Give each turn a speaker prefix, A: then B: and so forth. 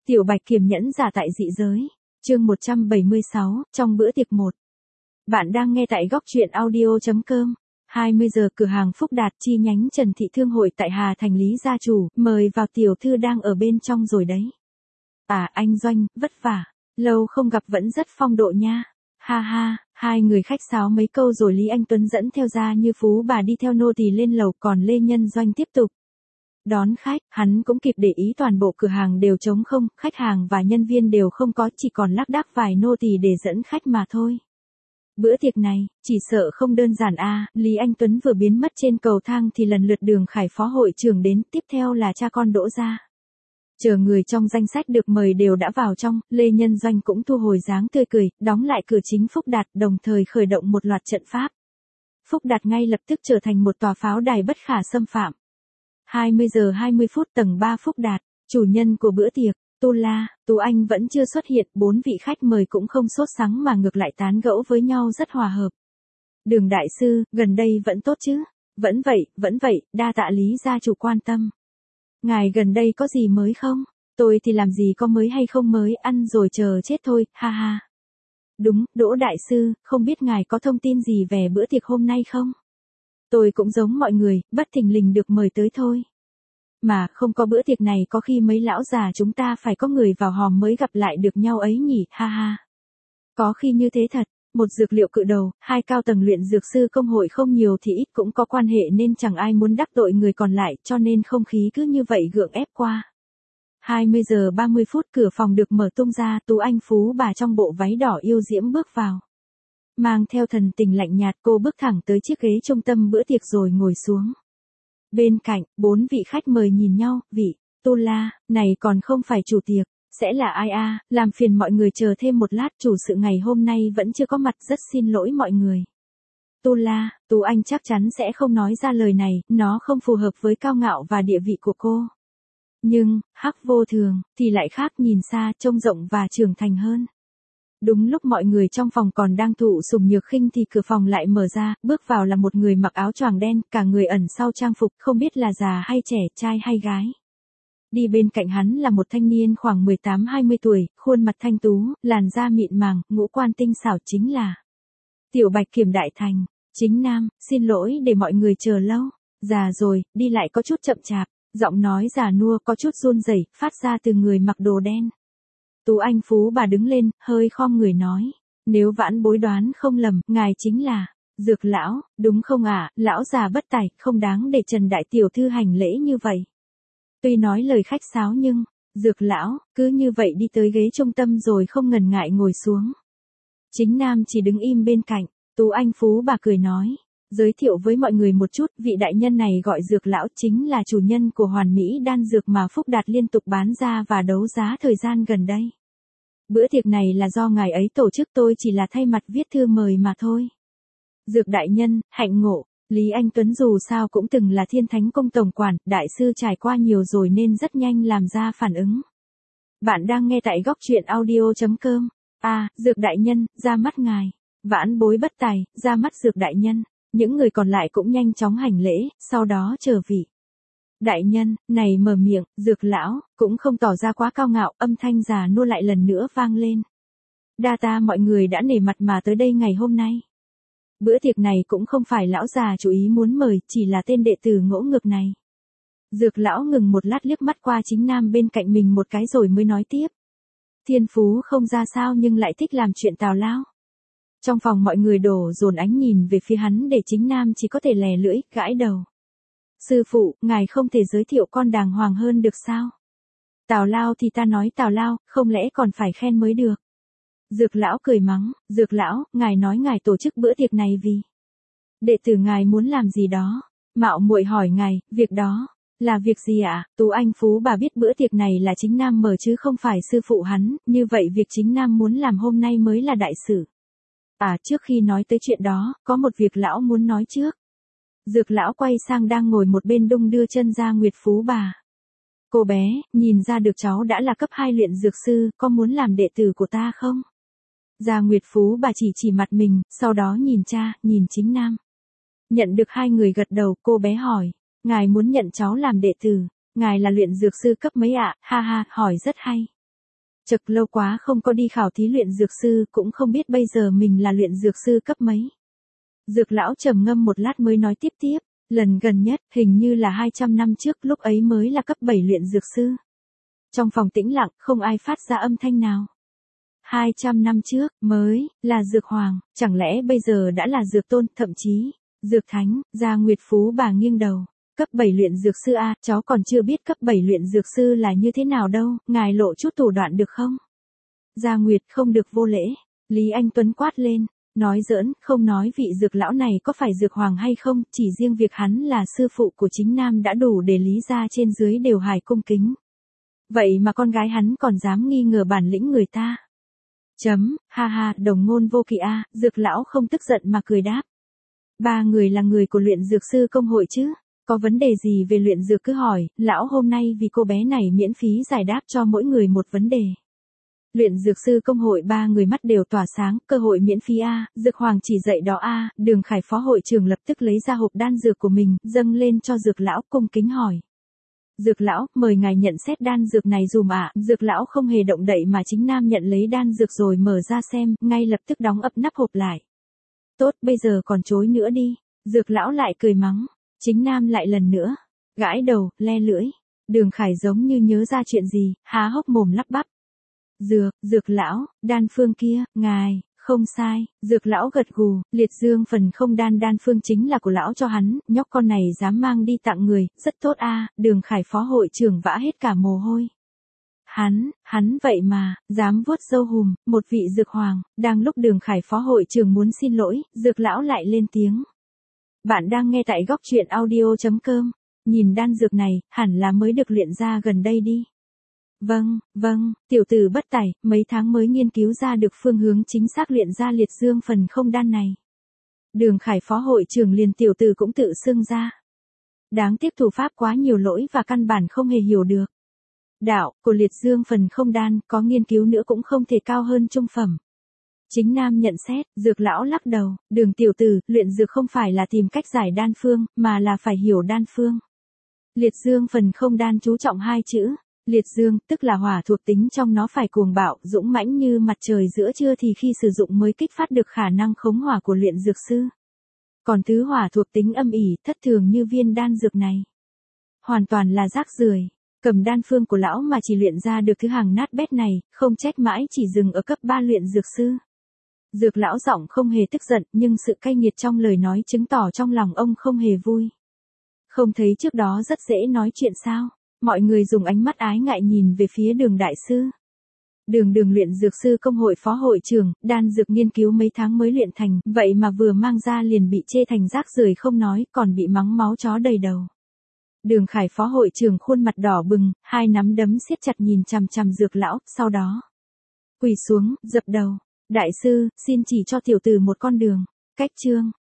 A: Tiểu Bạch kiềm nhẫn giả tại dị giới. Chương 176, trong bữa tiệc 1. Bạn đang nghe tại góc truyện audio.com. 20 giờ cửa hàng Phúc Đạt chi nhánh Trần Thị Thương hội tại Hà Thành Lý gia chủ, mời vào tiểu thư đang ở bên trong rồi đấy. À anh Doanh, vất vả, lâu không gặp vẫn rất phong độ nha. Ha ha, hai người khách sáo mấy câu rồi Lý Anh Tuấn dẫn theo ra như phú bà đi theo nô tỳ lên lầu, còn Lê Nhân Doanh tiếp tục đón khách. Hắn cũng kịp để ý toàn bộ cửa hàng đều trống không, khách hàng và nhân viên đều không có, chỉ còn lác đác vài nô tỳ để dẫn khách mà thôi. Bữa tiệc này, chỉ sợ không đơn giản a. Lý Anh Tuấn vừa biến mất trên cầu thang thì lần lượt Đường Khải phó hội trưởng đến, tiếp theo là cha con Đỗ gia. Chờ người trong danh sách được mời đều đã vào trong, Lê Nhân Doanh cũng thu hồi dáng tươi cười, đóng lại cửa chính Phúc Đạt, đồng thời khởi động một loạt trận pháp. Phúc Đạt ngay lập tức trở thành một tòa pháo đài bất khả xâm phạm. 20 giờ 20 phút tầng 3 Phúc Đạt, chủ nhân của bữa tiệc, Tu La, Tú Anh vẫn chưa xuất hiện, 4 vị khách mời cũng không sốt sắng mà ngược lại tán gẫu với nhau rất hòa hợp. Đường đại sư, gần đây vẫn tốt chứ? Vẫn vậy, đa tạ Lý gia chủ quan tâm. Ngài gần đây có gì mới không? Tôi thì làm gì có mới hay không mới, ăn rồi chờ chết thôi, ha ha. Đúng, Đỗ đại sư, không biết ngài có thông tin gì về bữa tiệc hôm nay không? Tôi cũng giống mọi người, bất thình lình được mời tới thôi. Mà không có bữa tiệc này có khi mấy lão già chúng ta phải có người vào hòm mới gặp lại được nhau ấy nhỉ, ha ha. Có khi như thế thật, một dược liệu cự đầu, hai cao tầng luyện dược sư công hội không nhiều thì ít cũng có quan hệ nên chẳng ai muốn đắc tội người còn lại, cho nên không khí cứ như vậy gượng ép qua. 20 giờ 30 phút cửa phòng được mở tung ra, Tú Anh phú bà trong bộ váy đỏ yêu diễm bước vào. Mang theo thần tình lạnh nhạt, cô bước thẳng tới chiếc ghế trung tâm bữa tiệc rồi ngồi xuống. Bên cạnh, 4 vị khách mời nhìn nhau, vị, Tu La, này còn không phải chủ tiệc, sẽ là ai a? Làm phiền mọi người chờ thêm một lát, chủ sự ngày hôm nay vẫn chưa có mặt, rất xin lỗi mọi người. Tu La, Tú Anh chắc chắn sẽ không nói ra lời này, nó không phù hợp với cao ngạo và địa vị của cô. Nhưng, Hắc Vô Thường, thì lại khác, nhìn xa, trông rộng và trưởng thành hơn. Đúng lúc mọi người trong phòng còn đang thụ sủng nhược khinh thì cửa phòng lại mở ra, bước vào là một người mặc áo choàng đen, cả người ẩn sau trang phục, không biết là già hay trẻ, trai hay gái. Đi bên cạnh hắn là một thanh niên khoảng 18-20 tuổi, khuôn mặt thanh tú, làn da mịn màng, ngũ quan tinh xảo, chính là Tiểu Bạch Kiểm Đại Thành. Chính Nam, xin lỗi để mọi người chờ lâu. Già rồi, đi lại có chút chậm chạp, giọng nói già nua có chút run rẩy, phát ra từ người mặc đồ đen. Tú Anh phú bà đứng lên, hơi khom người nói, nếu vãn bối đoán không lầm, ngài chính là Dược lão, đúng không ạ? Lão già bất tài, không đáng để Trần đại tiểu thư hành lễ như vậy. Tuy nói lời khách sáo nhưng, Dược lão, cứ như vậy đi tới ghế trung tâm rồi không ngần ngại ngồi xuống. Chính Nam chỉ đứng im bên cạnh, Tú Anh phú bà cười nói, giới thiệu với mọi người một chút, vị đại nhân này gọi Dược lão, chính là chủ nhân của Hoàn Mỹ đan dược mà Phúc Đạt liên tục bán ra và đấu giá thời gian gần đây. Bữa tiệc này là do ngài ấy tổ chức, tôi chỉ là thay mặt viết thư mời mà thôi. Dược đại nhân, hạnh ngộ. Lý Anh Tuấn dù sao cũng từng là Thiên Thánh Cung tổng quản, đại sư trải qua nhiều rồi nên rất nhanh làm ra phản ứng. Bạn đang nghe tại góc truyện audio.com. À, Dược đại nhân, ra mắt ngài. Vãn bối bất tài, ra mắt Dược đại nhân. Những người còn lại cũng nhanh chóng hành lễ, sau đó chờ vị đại nhân này mở miệng. Dược lão cũng không tỏ ra quá cao ngạo, âm thanh già nua lại lần nữa vang lên. Đa tạ mọi người đã nể mặt mà tới đây ngày hôm nay. Bữa tiệc này cũng không phải lão già chủ ý muốn mời, chỉ là tên đệ tử ngỗ ngược này. Dược lão ngừng một lát liếc mắt qua Chính Nam bên cạnh mình một cái rồi mới nói tiếp. Thiên phú không ra sao nhưng lại thích làm chuyện tào lao. Trong phòng mọi người đổ dồn ánh nhìn về phía hắn, để Chính Nam chỉ có thể lè lưỡi, gãi đầu. Sư phụ, ngài không thể giới thiệu con đàng hoàng hơn được sao? Tào lao thì ta nói tào lao, không lẽ còn phải khen mới được? Dược lão cười mắng, Dược lão, ngài nói ngài tổ chức bữa tiệc này vì đệ tử ngài muốn làm gì đó. Mạo muội hỏi ngài, việc đó là việc gì ạ? Tú Anh phú bà biết bữa tiệc này là Chính Nam mở chứ không phải sư phụ hắn, như vậy việc Chính Nam muốn làm hôm nay mới là đại sự. À, trước khi nói tới chuyện đó, có một việc lão muốn nói trước. Dược lão quay sang đang ngồi một bên đung đưa chân ra Nguyệt phú bà. Cô bé, nhìn ra được cháu đã là cấp 2 luyện dược sư, có muốn làm đệ tử của ta không? Gia Nguyệt phú bà chỉ mặt mình, sau đó nhìn cha, nhìn Chính Nam. Nhận được hai người gật đầu, cô bé hỏi, ngài muốn nhận cháu làm đệ tử, ngài là luyện dược sư cấp mấy ạ? Ha ha, hỏi rất hay. Chật lâu quá không có đi khảo thí luyện dược sư, cũng không biết bây giờ mình là luyện dược sư cấp mấy. Dược lão trầm ngâm một lát mới nói tiếp, lần gần nhất, hình như là 200 năm trước, lúc ấy mới là cấp 7 luyện dược sư. Trong phòng tĩnh lặng, không ai phát ra âm thanh nào. 200 năm trước, mới, là dược hoàng, chẳng lẽ bây giờ đã là dược tôn, thậm chí, dược thánh, Gia Nguyệt Phú bà nghiêng đầu. Cấp 7 luyện dược sư a, cháu còn chưa biết cấp 7 luyện dược sư là như thế nào đâu, ngài lộ chút thủ đoạn được không? Gia Nguyệt không được vô lễ. Lý Anh Tuấn quát lên, nói giỡn, không nói vị dược lão này có phải dược hoàng hay không, chỉ riêng việc hắn là sư phụ của chính nam đã đủ để Lý gia trên dưới đều hài cung kính. Vậy mà con gái hắn còn dám nghi ngờ bản lĩnh người ta. Ha ha, đồng ngôn vô kỵ a, dược lão không tức giận mà cười đáp. Ba người là người của luyện dược sư công hội chứ, có vấn đề gì về luyện dược cứ hỏi, lão hôm nay vì cô bé này miễn phí giải đáp cho mỗi người một vấn đề. Luyện dược sư công hội ba người mắt đều tỏa sáng, cơ hội miễn phí a, dược hoàng chỉ dạy đó a, Đường Khải phó hội trưởng lập tức lấy ra hộp đan dược của mình, dâng lên cho dược lão cung kính hỏi. Dược lão, mời ngài nhận xét đan dược này dùm ạ. Dược lão không hề động đậy mà chính nam nhận lấy đan dược rồi mở ra xem, ngay lập tức đóng ập nắp hộp lại. Tốt, bây giờ còn chối nữa đi. Dược lão lại cười mắng. Chính nam lại lần nữa. Gãi đầu, le lưỡi. Đường Khải giống như nhớ ra chuyện gì, há hốc mồm lắp bắp. Dược lão, đan phương kia, ngài. Không sai, dược lão gật gù, liệt dương phần không đan phương chính là của lão cho hắn, nhóc con này dám mang đi tặng người, rất tốt a. Đường Khải phó hội trưởng vã hết cả mồ hôi. Hắn vậy mà, dám vuốt râu hùm, một vị dược hoàng, đang lúc Đường Khải phó hội trưởng muốn xin lỗi, dược lão lại lên tiếng. Bạn đang nghe tại góc truyện audio.com, nhìn đan dược này, hẳn là mới được luyện ra gần đây đi. Vâng, tiểu tử bất tài, mấy tháng mới nghiên cứu ra được phương hướng chính xác luyện ra liệt dương phần không đan này. Đường Khải phó hội trưởng liền tiểu tử cũng tự xưng ra. Đáng tiếc thủ pháp quá nhiều lỗi và căn bản không hề hiểu được. Đạo của liệt dương phần không đan có nghiên cứu nữa cũng không thể cao hơn trung phẩm. Chính nam nhận xét, dược lão lắc đầu, Đường tiểu tử, luyện dược không phải là tìm cách giải đan phương, mà là phải hiểu đan phương. Liệt dương phần không đan chú trọng hai chữ. Liệt dương, tức là hỏa thuộc tính trong nó phải cuồng bạo, dũng mãnh như mặt trời giữa trưa thì khi sử dụng mới kích phát được khả năng khống hỏa của luyện dược sư. Còn thứ hỏa thuộc tính âm ỉ, thất thường như viên đan dược này. Hoàn toàn là rác rưởi. Cầm đan phương của lão mà chỉ luyện ra được thứ hàng nát bét này, không trách mãi chỉ dừng ở cấp 3 luyện dược sư. Dược lão giọng không hề tức giận, nhưng sự cay nghiệt trong lời nói chứng tỏ trong lòng ông không hề vui. Không thấy trước đó rất dễ nói chuyện sao? Mọi người dùng ánh mắt ái ngại nhìn về phía Đường đại sư. Đường luyện dược sư công hội phó hội trưởng, đan dược nghiên cứu mấy tháng mới luyện thành, vậy mà vừa mang ra liền bị chê thành rác rưởi không nói, còn bị mắng máu chó đầy đầu. Đường Khải phó hội trưởng khuôn mặt đỏ bừng, hai nắm đấm siết chặt nhìn chằm chằm dược lão, sau đó quỳ xuống, dập đầu. Đại sư, xin chỉ cho tiểu tử một con đường. Cách chương